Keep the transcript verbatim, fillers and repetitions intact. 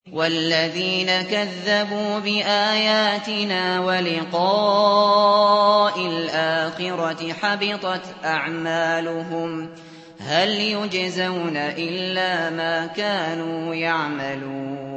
وَالَّذِينَ كَذَّبُوا بِآيَاتِنَا وَلِقَاءِ الْآخِرَةِ حَبِطَتْ أَعْمَالُهُمْ هَلْ يُجْزَوْنَ إِلَّا مَا كَانُوا يَعْمَلُونَ